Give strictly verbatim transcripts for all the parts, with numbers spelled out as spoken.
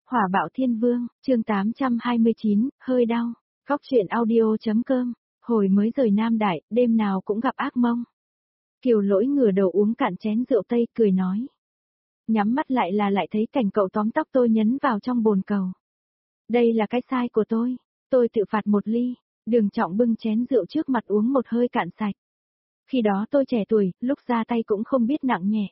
Hỏa bạo thiên vương, chương tám trăm hai mươi chín, hơi đau. Góc truyện audio.com, hồi mới rời Nam Đại, đêm nào cũng gặp ác mộng. Kiều Lỗi ngửa đầu uống cạn chén rượu tây, cười nói. Nhắm mắt lại là lại thấy cảnh cậu tóm tóc tôi nhấn vào trong bồn cầu. Đây là cái sai của tôi, tôi tự phạt một ly, Đường Trọng bưng chén rượu trước mặt uống một hơi cạn sạch. Khi đó tôi trẻ tuổi, lúc ra tay cũng không biết nặng nhẹ.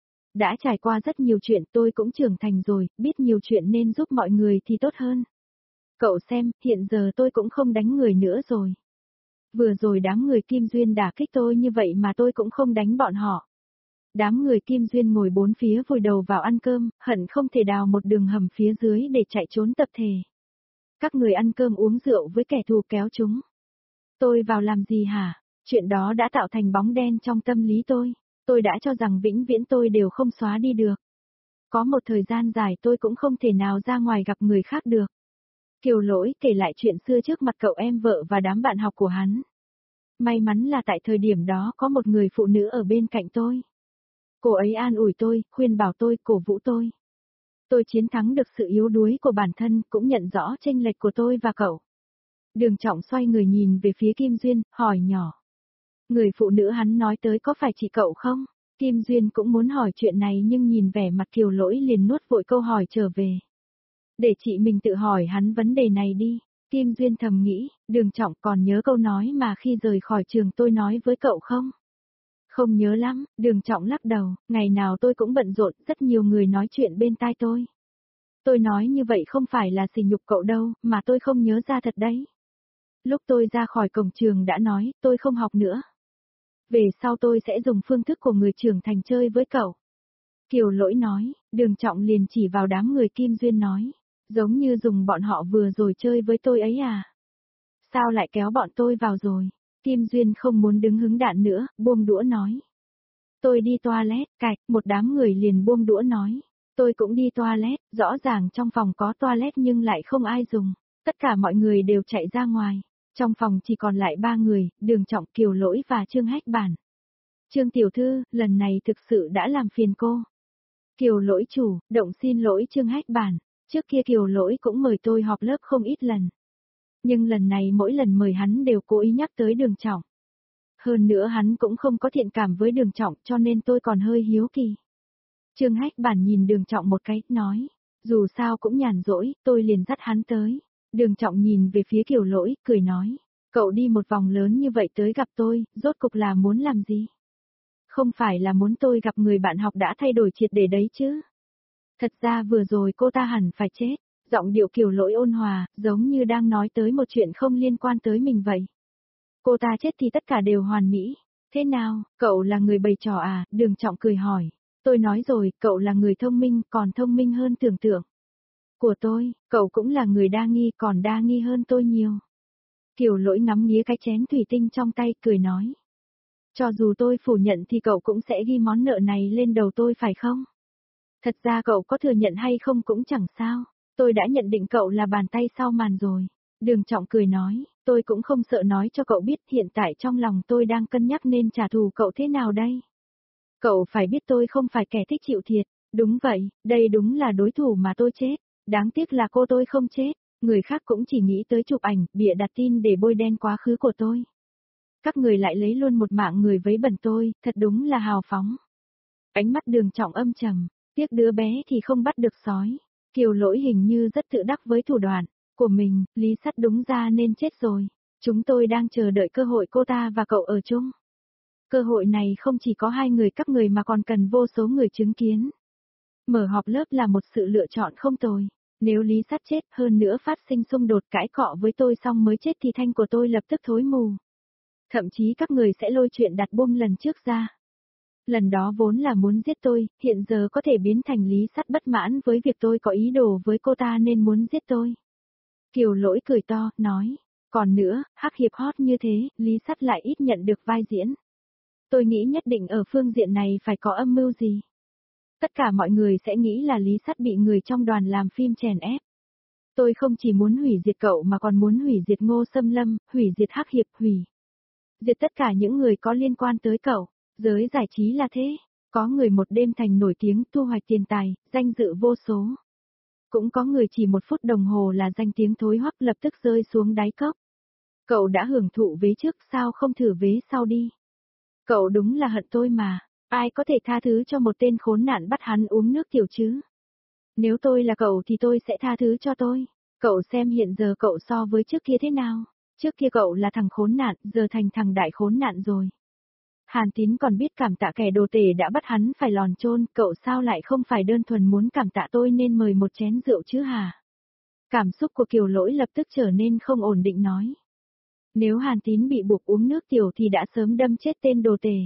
Đã trải qua rất nhiều chuyện, tôi cũng trưởng thành rồi, biết nhiều chuyện nên giúp mọi người thì tốt hơn. Cậu xem, hiện giờ tôi cũng không đánh người nữa rồi. Vừa rồi đám người Kim Duyên đả kích tôi như vậy mà tôi cũng không đánh bọn họ. Đám người Kim Duyên ngồi bốn phía vùi đầu vào ăn cơm, hận không thể đào một đường hầm phía dưới để chạy trốn tập thể. Các người ăn cơm uống rượu với kẻ thù kéo chúng. Tôi vào làm gì hả? Chuyện đó đã tạo thành bóng đen trong tâm lý tôi. Tôi đã cho rằng vĩnh viễn tôi đều không xóa đi được. Có một thời gian dài tôi cũng không thể nào ra ngoài gặp người khác được. Kiều Lỗi kể lại chuyện xưa trước mặt cậu em vợ và đám bạn học của hắn. May mắn là tại thời điểm đó có một người phụ nữ ở bên cạnh tôi. Cô ấy an ủi tôi, khuyên bảo tôi, cổ vũ tôi. Tôi chiến thắng được sự yếu đuối của bản thân, cũng nhận rõ chênh lệch của tôi và cậu. Đường Trọng xoay người nhìn về phía Kim Duyên, hỏi nhỏ. Người phụ nữ hắn nói tới có phải chị cậu không? Kim Duyên cũng muốn hỏi chuyện này nhưng nhìn vẻ mặt Kiều Lỗi liền nuốt vội câu hỏi trở về. Để chị mình tự hỏi hắn vấn đề này đi. Kim Duyên thầm nghĩ, Đường Trọng còn nhớ câu nói mà khi rời khỏi trường tôi nói với cậu không? Không nhớ lắm, Đường Trọng lắc đầu, ngày nào tôi cũng bận rộn, rất nhiều người nói chuyện bên tai tôi. Tôi nói như vậy không phải là sỉ nhục cậu đâu, mà tôi không nhớ ra thật đấy. Lúc tôi ra khỏi cổng trường đã nói, tôi không học nữa. Về sau tôi sẽ dùng phương thức của người trưởng thành chơi với cậu. Kiều Lỗi nói, Đường Trọng liền chỉ vào đám người Kim Duyên nói, giống như dùng bọn họ vừa rồi chơi với tôi ấy à. Sao lại kéo bọn tôi vào rồi? Kim Duyên không muốn đứng hứng đạn nữa, buông đũa nói. Tôi đi toilet, cạch, một đám người liền buông đũa nói. Tôi cũng đi toilet, rõ ràng trong phòng có toilet nhưng lại không ai dùng. Tất cả mọi người đều chạy ra ngoài. Trong phòng chỉ còn lại ba người, Đường Trọng, Kiều Lỗi và Trương Hách Bản. Trương tiểu thư, lần này thực sự đã làm phiền cô. Kiều Lỗi chủ, động xin lỗi Trương Hách Bản. Trước kia Kiều Lỗi cũng mời tôi họp lớp không ít lần. Nhưng lần này mỗi lần mời hắn đều cố ý nhắc tới Đường Trọng. Hơn nữa hắn cũng không có thiện cảm với Đường Trọng cho nên tôi còn hơi hiếu kỳ. Trương Hách Bản nhìn Đường Trọng một cái, nói. Dù sao cũng nhàn rỗi, tôi liền dắt hắn tới. Đường Trọng nhìn về phía Kiều Lỗi, cười nói. Cậu đi một vòng lớn như vậy tới gặp tôi, rốt cục là muốn làm gì? Không phải là muốn tôi gặp người bạn học đã thay đổi triệt để đấy chứ? Thật ra vừa rồi cô ta hẳn phải chết. Giọng điệu Kiều Lỗi ôn hòa, giống như đang nói tới một chuyện không liên quan tới mình vậy. Cô ta chết thì tất cả đều hoàn mỹ. Thế nào, cậu là người bày trò à? Đường Trọng cười hỏi. Tôi nói rồi, cậu là người thông minh, còn thông minh hơn tưởng tượng. Của tôi, cậu cũng là người đa nghi, còn đa nghi hơn tôi nhiều. Kiều Lỗi ngắm nghía cái chén thủy tinh trong tay, cười nói. Cho dù tôi phủ nhận thì cậu cũng sẽ ghi món nợ này lên đầu tôi phải không? Thật ra cậu có thừa nhận hay không cũng chẳng sao. Tôi đã nhận định cậu là bàn tay sau màn rồi. Đường Trọng cười nói, tôi cũng không sợ nói cho cậu biết hiện tại trong lòng tôi đang cân nhắc nên trả thù cậu thế nào đây. Cậu phải biết tôi không phải kẻ thích chịu thiệt. Đúng vậy, đây đúng là đối thủ mà tôi chết. Đáng tiếc là cô tôi không chết. Người khác cũng chỉ nghĩ tới chụp ảnh, bịa đặt tin để bôi đen quá khứ của tôi. Các người lại lấy luôn một mạng người vấy bẩn tôi, thật đúng là hào phóng. Ánh mắt Đường Trọng âm trầm, tiếc đứa bé thì không bắt được sói. Kiều Lỗi hình như rất tự đắc với thủ đoạn của mình, Lý Sắt đúng ra nên chết rồi. Chúng tôi đang chờ đợi cơ hội cô ta và cậu ở chung. Cơ hội này không chỉ có hai người các người mà còn cần vô số người chứng kiến. Mở họp lớp là một sự lựa chọn không tồi. Nếu Lý Sắt chết hơn nữa phát sinh xung đột cãi cọ với tôi xong mới chết thì thanh của tôi lập tức thối mù. Thậm chí các người sẽ lôi chuyện đặt bom lần trước ra. Lần đó vốn là muốn giết tôi, hiện giờ có thể biến thành Lý Sắt bất mãn với việc tôi có ý đồ với cô ta nên muốn giết tôi. Kiều Lỗi cười to, nói. Còn nữa, hắc hiệp hot như thế, Lý Sắt lại ít nhận được vai diễn. Tôi nghĩ nhất định ở phương diện này phải có âm mưu gì. Tất cả mọi người sẽ nghĩ là Lý Sắt bị người trong đoàn làm phim chèn ép. Tôi không chỉ muốn hủy diệt cậu mà còn muốn hủy diệt Ngô Xâm Lâm, hủy diệt hắc hiệp, hủy diệt tất cả những người có liên quan tới cậu. Giới giải trí là thế, có người một đêm thành nổi tiếng, thu hoạch tiền tài, danh dự vô số. Cũng có người chỉ một phút đồng hồ là danh tiếng thối hoắc lập tức rơi xuống đáy cốc. Cậu đã hưởng thụ vế trước sao không thử vế sau đi. Cậu đúng là hận tôi mà, ai có thể tha thứ cho một tên khốn nạn bắt hắn uống nước tiểu chứ. Nếu tôi là cậu thì tôi sẽ tha thứ cho tôi. Cậu xem hiện giờ cậu so với trước kia thế nào. Trước kia cậu là thằng khốn nạn, giờ thành thằng đại khốn nạn rồi. Hàn Tín còn biết cảm tạ kẻ đồ tể đã bắt hắn phải lòn chôn, cậu sao lại không phải đơn thuần muốn cảm tạ tôi nên mời một chén rượu chứ hả? Cảm xúc của Kiều Lỗi lập tức trở nên không ổn định nói. Nếu Hàn Tín bị buộc uống nước tiểu thì đã sớm đâm chết tên đồ tể.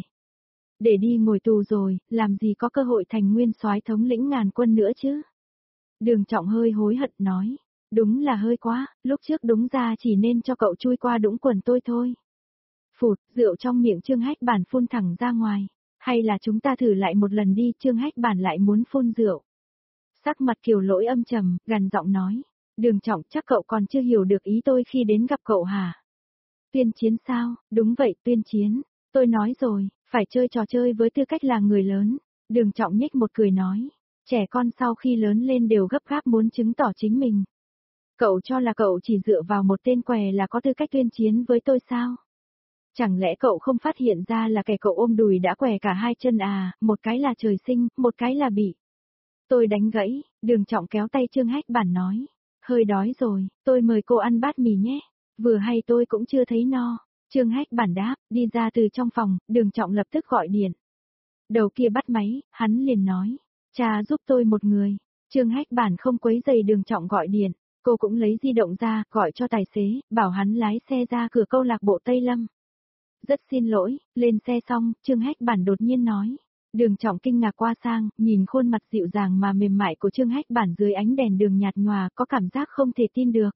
Để đi ngồi tù rồi, làm gì có cơ hội thành nguyên soái thống lĩnh ngàn quân nữa chứ? Đường Trọng hơi hối hận nói. Đúng là hơi quá, lúc trước đúng ra chỉ nên cho cậu chui qua đũng quần tôi thôi. Phụt, rượu trong miệng Trương Hách Bản phun thẳng ra ngoài. Hay là chúng ta thử lại một lần đi, Trương Hách Bản lại muốn phun rượu. Sắc mặt Kiều Lỗi âm trầm, gằn giọng nói. Đường Trọng, chắc cậu còn chưa hiểu được ý tôi khi đến gặp cậu hả? Tuyên chiến sao? Đúng vậy, tuyên chiến. Tôi nói rồi, phải chơi trò chơi với tư cách là người lớn. Đường Trọng nhếch một cười nói. Trẻ con sau khi lớn lên đều gấp gáp muốn chứng tỏ chính mình. Cậu cho là cậu chỉ dựa vào một tên què là có tư cách tuyên chiến với tôi sao? Chẳng lẽ cậu không phát hiện ra là kẻ cậu ôm đùi đã què cả hai chân à, một cái là trời sinh, một cái là bị. Tôi đánh gãy, Đường Trọng kéo tay Trương Hách Bản nói. Hơi đói rồi, tôi mời cô ăn bát mì nhé. Vừa hay tôi cũng chưa thấy no. Trương Hách Bản đáp, đi ra từ trong phòng, Đường Trọng lập tức gọi điện. Đầu kia bắt máy, hắn liền nói. Cha giúp tôi một người. Trương Hách Bản không quấy giày Đường Trọng gọi điện. Cô cũng lấy di động ra, gọi cho tài xế, bảo hắn lái xe ra cửa câu lạc bộ Tây Lâm. Rất xin lỗi, lên xe xong, Trương Hách Bản đột nhiên nói. Đường Trọng kinh ngạc qua sang, nhìn khuôn mặt dịu dàng mà mềm mại của Trương Hách Bản dưới ánh đèn đường nhạt nhòa, có cảm giác không thể tin được.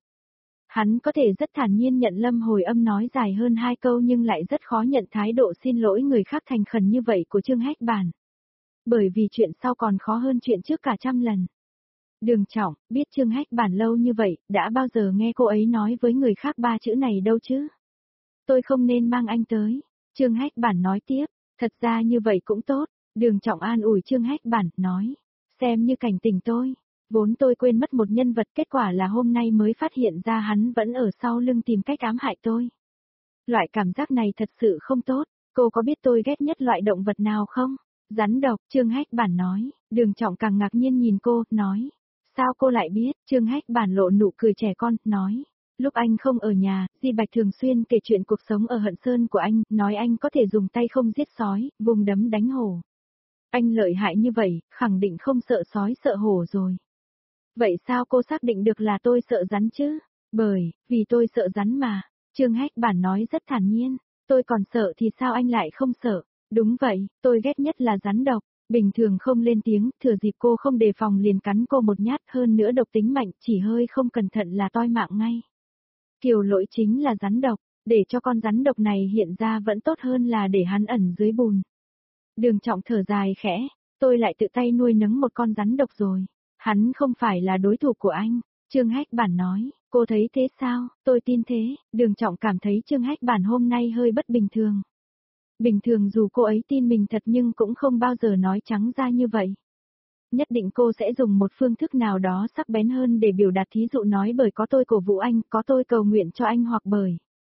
Hắn có thể rất thản nhiên nhận Lâm hồi âm nói dài hơn hai câu nhưng lại rất khó nhận thái độ xin lỗi người khác thành khẩn như vậy của Trương Hách Bản. Bởi vì chuyện sau còn khó hơn chuyện trước cả trăm lần. Đường Trọng, biết Trương Hách Bản lâu như vậy, đã bao giờ nghe cô ấy nói với người khác ba chữ này đâu chứ? Tôi không nên mang anh tới. Trương Hách Bản nói tiếp, thật ra như vậy cũng tốt. Đường Trọng an ủi Trương Hách Bản, nói, xem như cảnh tỉnh tôi. Vốn tôi quên mất một nhân vật, kết quả là hôm nay mới phát hiện ra hắn vẫn ở sau lưng tìm cách ám hại tôi. Loại cảm giác này thật sự không tốt. Cô có biết tôi ghét nhất loại động vật nào không? Rắn độc, Trương Hách Bản nói. Đường Trọng càng ngạc nhiên nhìn cô, nói. Sao cô lại biết? Trương Hách Bản lộ nụ cười trẻ con, nói. Lúc anh không ở nhà, Di Bạch thường xuyên kể chuyện cuộc sống ở Hận Sơn của anh, nói anh có thể dùng tay không giết sói, vùng đấm đánh hổ. Anh lợi hại như vậy, khẳng định không sợ sói sợ hổ rồi. Vậy sao cô xác định được là tôi sợ rắn chứ? Bởi, vì tôi sợ rắn mà. Trương Hách Bản nói rất thản nhiên. Tôi còn sợ thì sao anh lại không sợ? Đúng vậy, tôi ghét nhất là rắn độc. Bình thường không lên tiếng, thừa dịp cô không đề phòng liền cắn cô một nhát, hơn nữa độc tính mạnh, chỉ hơi không cẩn thận là toi mạng ngay. Kiều Lỗi chính là rắn độc, để cho con rắn độc này hiện ra vẫn tốt hơn là để hắn ẩn dưới bùn. Đường Trọng thở dài khẽ, tôi lại tự tay nuôi nấng một con rắn độc rồi. Hắn không phải là đối thủ của anh. Trương Hách Bản nói, cô thấy thế sao? Tôi tin thế. Đường Trọng cảm thấy Trương Hách Bản hôm nay hơi bất bình thường. Bình thường dù cô ấy tin mình thật nhưng cũng không bao giờ nói trắng ra như vậy. Nhất định cô sẽ dùng một phương thức nào đó sắc bén hơn để biểu đạt, thí dụ nói bởi có tôi cổ vũ anh, có tôi cầu nguyện cho anh, hoặc bởi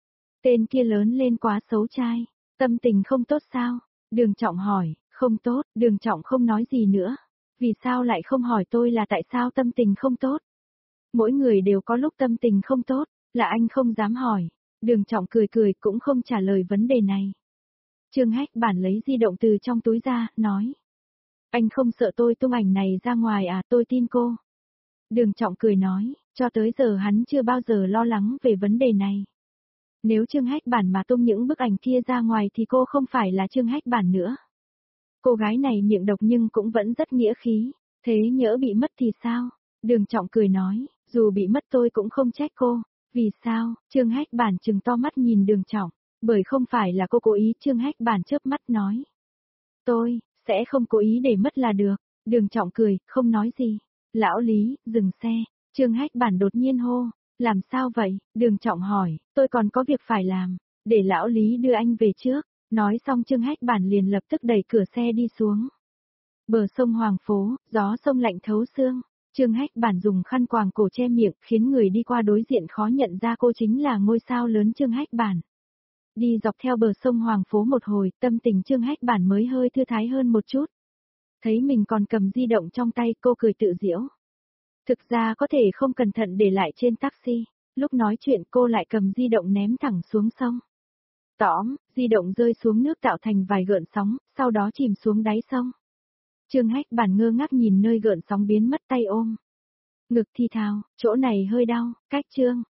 tên kia lớn lên quá xấu trai, tâm tình không tốt sao? Đường Trọng hỏi. Không tốt. Đường Trọng không nói gì nữa. Vì sao lại không hỏi tôi là tại sao tâm tình không tốt? Mỗi người đều có lúc tâm tình không tốt, là anh không dám hỏi. Đường Trọng cười cười cũng không trả lời vấn đề này. Trương Hách Bản lấy di động từ trong túi ra, nói. Anh không sợ tôi tung ảnh này ra ngoài à, tôi tin cô. Đường Trọng cười nói, cho tới giờ hắn chưa bao giờ lo lắng về vấn đề này. Nếu Trương Hách Bản mà tung những bức ảnh kia ra ngoài thì cô không phải là Trương Hách Bản nữa. Cô gái này miệng độc nhưng cũng vẫn rất nghĩa khí, thế nhỡ bị mất thì sao? Đường Trọng cười nói, dù bị mất tôi cũng không trách cô. Vì sao? Trương Hách Bản trừng to mắt nhìn Đường Trọng, bởi không phải là cô cố ý. Trương Hách Bản chớp mắt nói. Tôi, sẽ không cố ý để mất là được. Đường Trọng cười, không nói gì. Lão Lý, dừng xe. Trương Hách Bản đột nhiên hô, làm sao vậy? Đường Trọng hỏi, tôi còn có việc phải làm, để lão Lý đưa anh về trước. Nói xong Trương Hách Bản liền lập tức đẩy cửa xe đi xuống. Bờ sông Hoàng Phố, gió sông lạnh thấu xương. Trương Hách Bản dùng khăn quàng cổ che miệng, khiến người đi qua đối diện khó nhận ra cô chính là ngôi sao lớn Trương Hách Bản. Đi dọc theo bờ sông Hoàng Phố một hồi, tâm tình Trương Hách Bản mới hơi thư thái hơn một chút. Thấy mình còn cầm di động trong tay, cô cười tự giễu. Thực ra có thể không cẩn thận để lại trên taxi, lúc nói chuyện cô lại cầm di động ném thẳng xuống sông. Tóm, di động rơi xuống nước tạo thành vài gợn sóng, sau đó chìm xuống đáy sông. Trương Hách Bản ngơ ngác nhìn nơi gợn sóng biến mất, tay ôm ngực thì thào, chỗ này hơi đau, cách Trương.